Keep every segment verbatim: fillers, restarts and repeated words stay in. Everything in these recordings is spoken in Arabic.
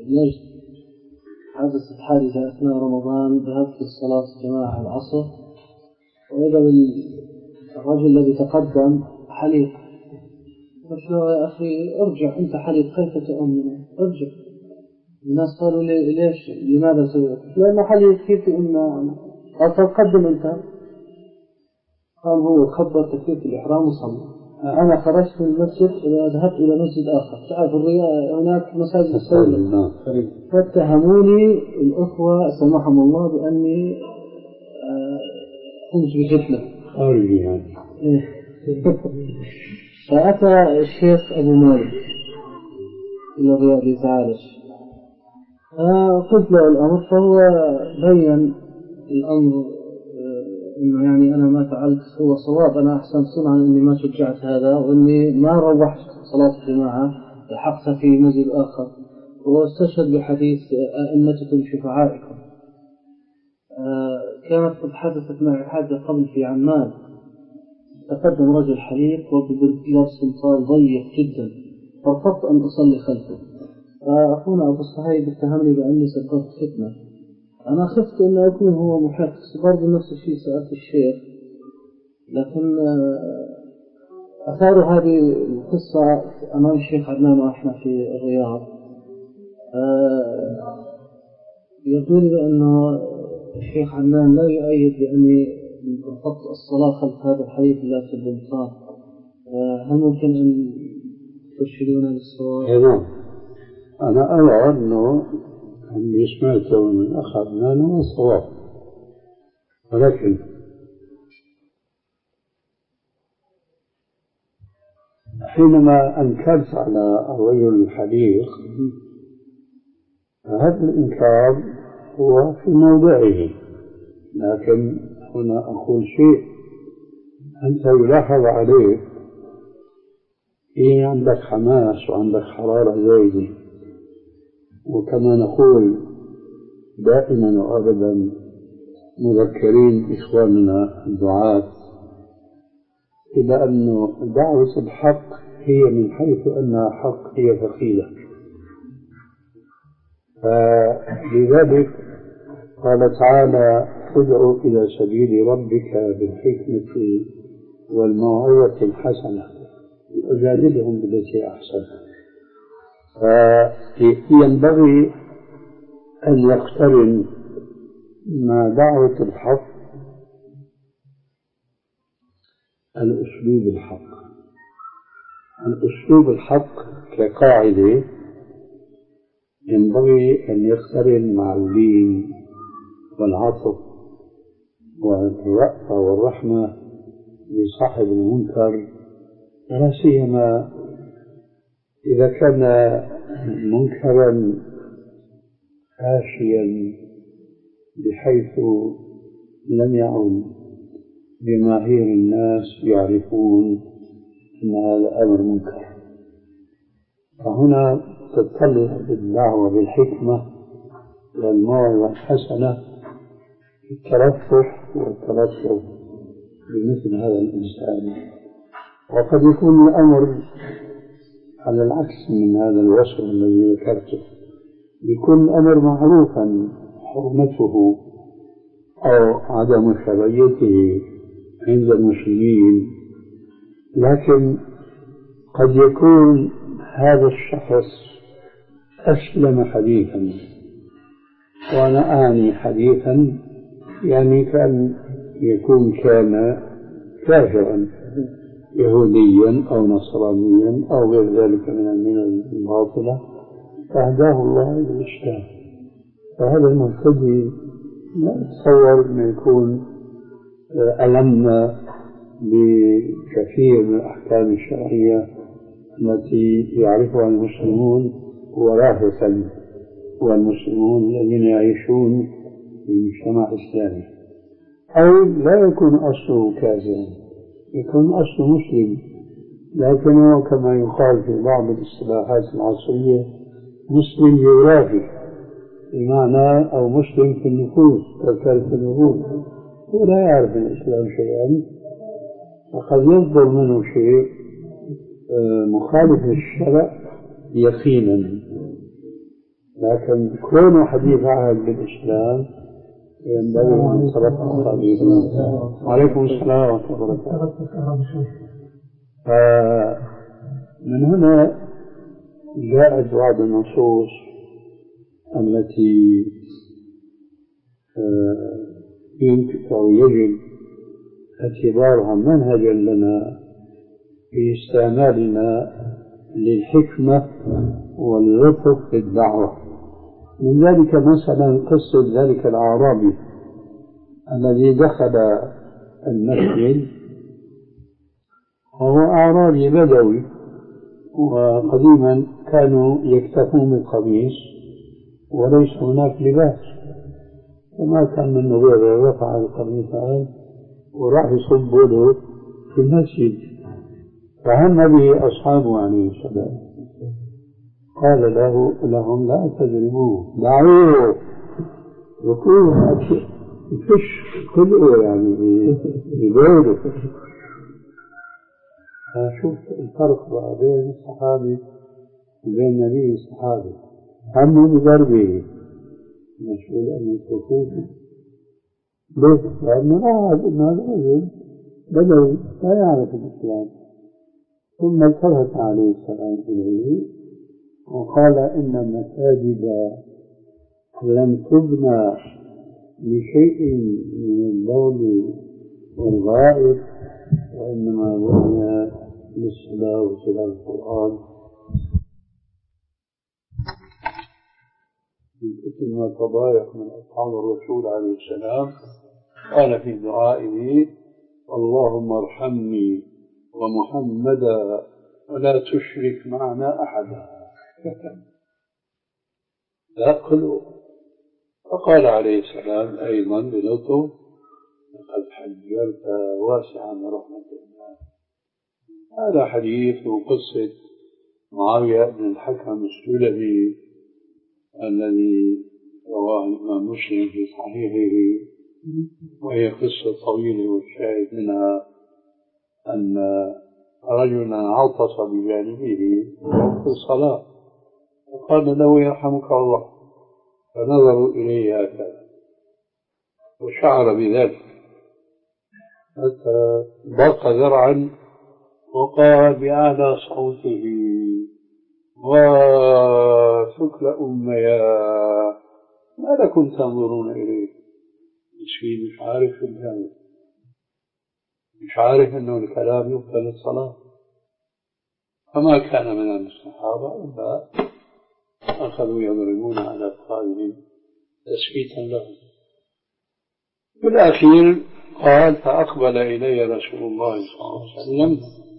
نجد حدثت حادثة أثناء رمضان، ذهبت للصلاة جماعة العصر، وإذا بالرجل الذي تقدم حليق، قلت له يا أخي ارجع، أنت حليق كيف تؤمن؟ ارجع. الناس قالوا لي ليش لماذا سويت؟ لأنه حليق كيف تؤمن؟ قال تقدم أنت. قال هو خبر تكبيرة الإحرام وصلى. أنا خرجت من المسجد وذهبت إلى مسجد آخر، تعرف الرياء هناك مساجد السيدة، فاتهموني الأخوة سمحهم الله بأني قمت بفتنة. فأتى الشيخ أبو مالك إلى الرياض يتعالج، قلت له الأمر، فهو بين الأمر إنه يعني أنا ما فعلت هو صواب، أنا أحسن صنعا إني ما شجعت هذا، وإني ما روحت صلاة الجماعة، لحقتها في مسجد آخر، واستشهد بحديث أئمتكم شفعائكم. كانت قد حدثت معي حادثة قبل في عمان، تقدم رجل حليق وبلبس سلطان ضيق جدا، فرفضت أن أصلي خلفه، فأخونا أبو الصهيب اتهمني بأني سببت فتنة. أنا خفت أن يكون هو محق، برضو نفس الشيء سألت الشيخ، لكن أثار هذه القصة أمام الشيخ عدنان وإحنا في الرياض، يقول بأنه الشيخ عدنان لا يؤيد بأني نحط الصلاة خلف هذا الحديث لا في البلطان. هل ممكن أن ترشدونا للصواب؟ نعم، أنا أرى أنه اللي سمعته من الأخ عدنان هو الصواب، ولكن حينما أنكرت على الرجل الحليق، هذا الإنكار هو في موضعه، لكن هنا أقول شيء أنت يلاحظ عليك إيه، عندك حماس وعندك حرارة زايدة، وكما نقول دائما وأبدا مذكرين إخواننا الدعاة إلى أن دعوة الحق هي من حيث أنها حق هي ثقيلة، فلذلك قال تعالى ادع إلى سبيل ربك بالحكمة والموعظة الحسنة وجادلهم بالتي أحسن. فينبغي أن يقترن مع دعوة الحق الأسلوب الحق. الأسلوب الحق كقاعدة ينبغي أن يقترن مع اللين والعطف والرأفة والرحمة لصاحب المنكر، لا سيما إذا كان منكرا فاشيا بحيث لم يعد جماهير الناس يعرفون أن هذا أمر منكر. فهنا تتطلع الدعوة بالحكمة والموعظة الحسنة في الترفق والتلطف بمثل هذا الإنسان. وقد يكون الأمر على العكس من هذا الوصف الذي ذكرته، يكون الأمر معروفا حرمته أو عدم شرعيته عند المسلمين، لكن قد يكون هذا الشخص أسلم حديثا، وأنا أعني حديثا يعني كان يكون كان كافرا يهوديا أو نصرانيا أو غير ذلك من الملل الباطلة، فهداه الله إلى الإسلام. فهذا المبتدئ لا أتصور أن يكون ألم بكثير من الأحكام الشرعية التي يعرفها المسلمون وراثة، والمسلمون الذين يعيشون في مجتمع إسلامي، أو لا يكون أصله كافرا، يكون أصله مسلم، لكنه كما يقال في بعض الاصطلاحات العصرية مسلم جغرافي، بمعنى أو مسلم في النفوس كالكال في النفوس، ولا يعرف الإسلام شيئا، وقد يصدر منه شيء مخالف للشرع يقينا. لكن كونه حديث عهد بالإسلام ينبغي أن يترقى قليلا. وعليكم السلام ورحمة الله وبركاته. فمن هنا جاءت بعض النصوص التي يمكن أو يجب اعتبارها منهجا لنا في استعمالنا للحكمة واللطف في الدعوة. من ذلك مثلا قصة ذلك الأعرابي الذي دخل المسجد، وهو أعرابي بدوي، وقديما كانوا يكتفون بالقميص وليس هناك لباس، فما كان منه غير رفع القميص وراح يصب له في المسجد، فهم به أصحابه عليه السلام، قال له لهم لا تجرموه، دعوه يكون يفش كله يعني يدوره. شوف الفرق بين الصحابي وبين النبي الصحابي، هم بضربه مسؤول أن يتركوه. ليش؟ لأنه رأى أن هذا الرجل بدوي لا يعرف الإسلام، ثم التفت عليه السلام إليه وقال إن المساجد لم تبنى لشيء من البول والغائط، وإنما بني للصلاة وتلاوة القرآن. من كثر ما تضايق من أصحاب الرسول عليه السلام قال في دعائه: اللهم ارحمني ومحمدا ولا تشرك معنا أحدا. لا قلوا. فقال عليه السلام أيضا بلطف: لقد حجرت واسعا رحمة الله. هذا حديث وقصة معاوية بن الحكم السلمي الذي رواه الإمام مسلم في صحيحه، وهي قصة طويلة، والشاهد منها أن رجلا عطس بجانبه في الصلاة فقال له: يرحمك الله. فنظروا إليه هكذا وشعر بذلك حتى ضاق ذرعا وقال بأعلى صوته: وثكل أميا ما لكم تنظرون إليه؟ مسكين مش عارف شو الجامع، مش عارف أنه الكلام يقبل الصلاة. فما كان من الصحابة إلا أخذوا يضربون على أطفالهم تسكيتا لهم. في الأخير قال: فأقبل إلي رسول الله صلى الله عليه وسلم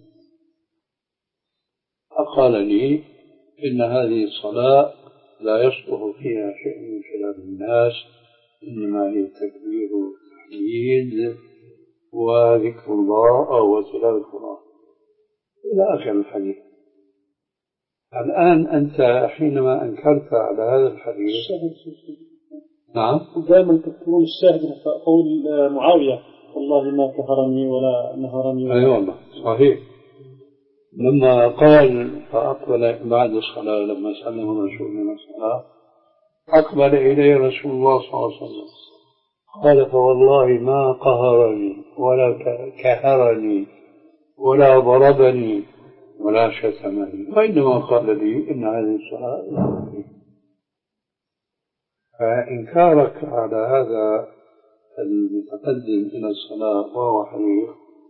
فقال لي: إن هذه الصلاة لا يصلح فيها شيء من كلام الناس، إنما هي تكبير وتحميد وذكر الله وتلاوة القرآن، إلى آخر الحديث. الآن أنت حينما أنكرت على هذا الحديث، نعم، دائما تذكرون الشاهد قول معاوية: والله ما كفرني ولا نهرني. أي والله صحيح. لما قال فأقبل بعد الصلاة، لما سلم الرسول من الصلاة أقبل إلي رسول الله صلى الله عليه وسلم قال: فوالله ما قهرني ولا كهرني ولا ضربني ولا شتمني، وإنما قال لي: إن هذه الصلاة لا تكفي. فإنكارك على هذا المتقدم إلى الصلاة وهو حديث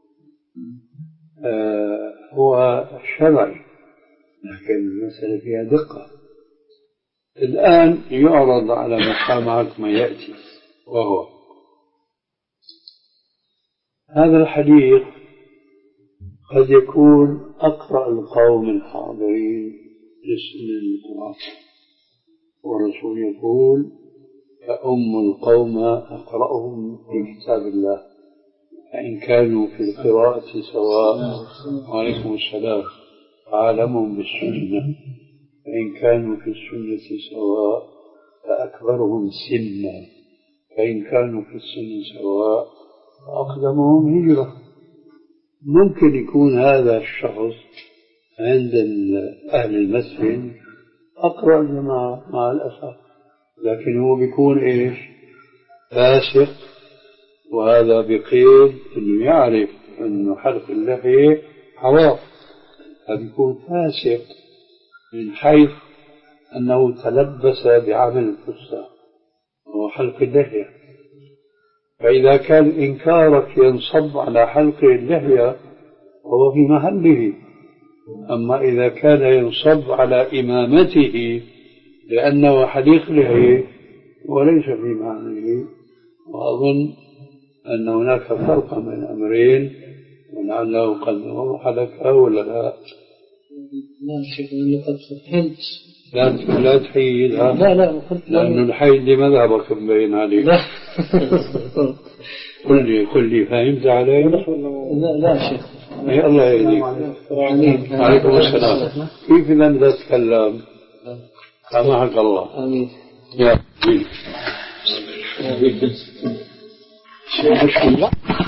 آه هو شرعي، لكن المسألة فيها دقة. الآن يعرض على مسامعك ما يأتي، وهو هذا الحديث قد يكون أقرأ القوم الحاضرين للقرآن، والرسول يقول: فأم القوم أقرأهم في كتاب الله، فإن كانوا في القراءة سواء، وعليكم السلام، فعلمهم بالسنة، فإن كانوا في السنة سواء فأكبرهم سنا، فإن كانوا في السن سواء فأقدمهم هجرة. ممكن يكون هذا الشخص عند أهل المسجد أقرأ الجماعة مع الأسف، لكن هو بيكون إيش؟ فاسق، وهذا بقيد أنه يعرف أنه حلق اللحية حرام، فبيكون فاسق من حيث أنه تلبس بعمل الفساق وهو حلق اللحية. فإذا كان إنكارك ينصب على حلق اللحية وهو في محله، أما إذا كان ينصب على إمامته لأنه حليق لحية وليس في محله، وأظن أن هناك فرق من أمرين، ولعله قد حلقها ولا لا. لا شيخ، أنا قد فهمت. لا لا تحيدها. لا لا لأنه الحيد دي مذهبك مبين عليه. لا قل لي قل لي فهمت علي؟ لا لا شيخ. أي الله يهديك. عليكم السلام. كيف لم تتكلم؟ سامحك الله. آمين. يا آمين. شو مشكلة؟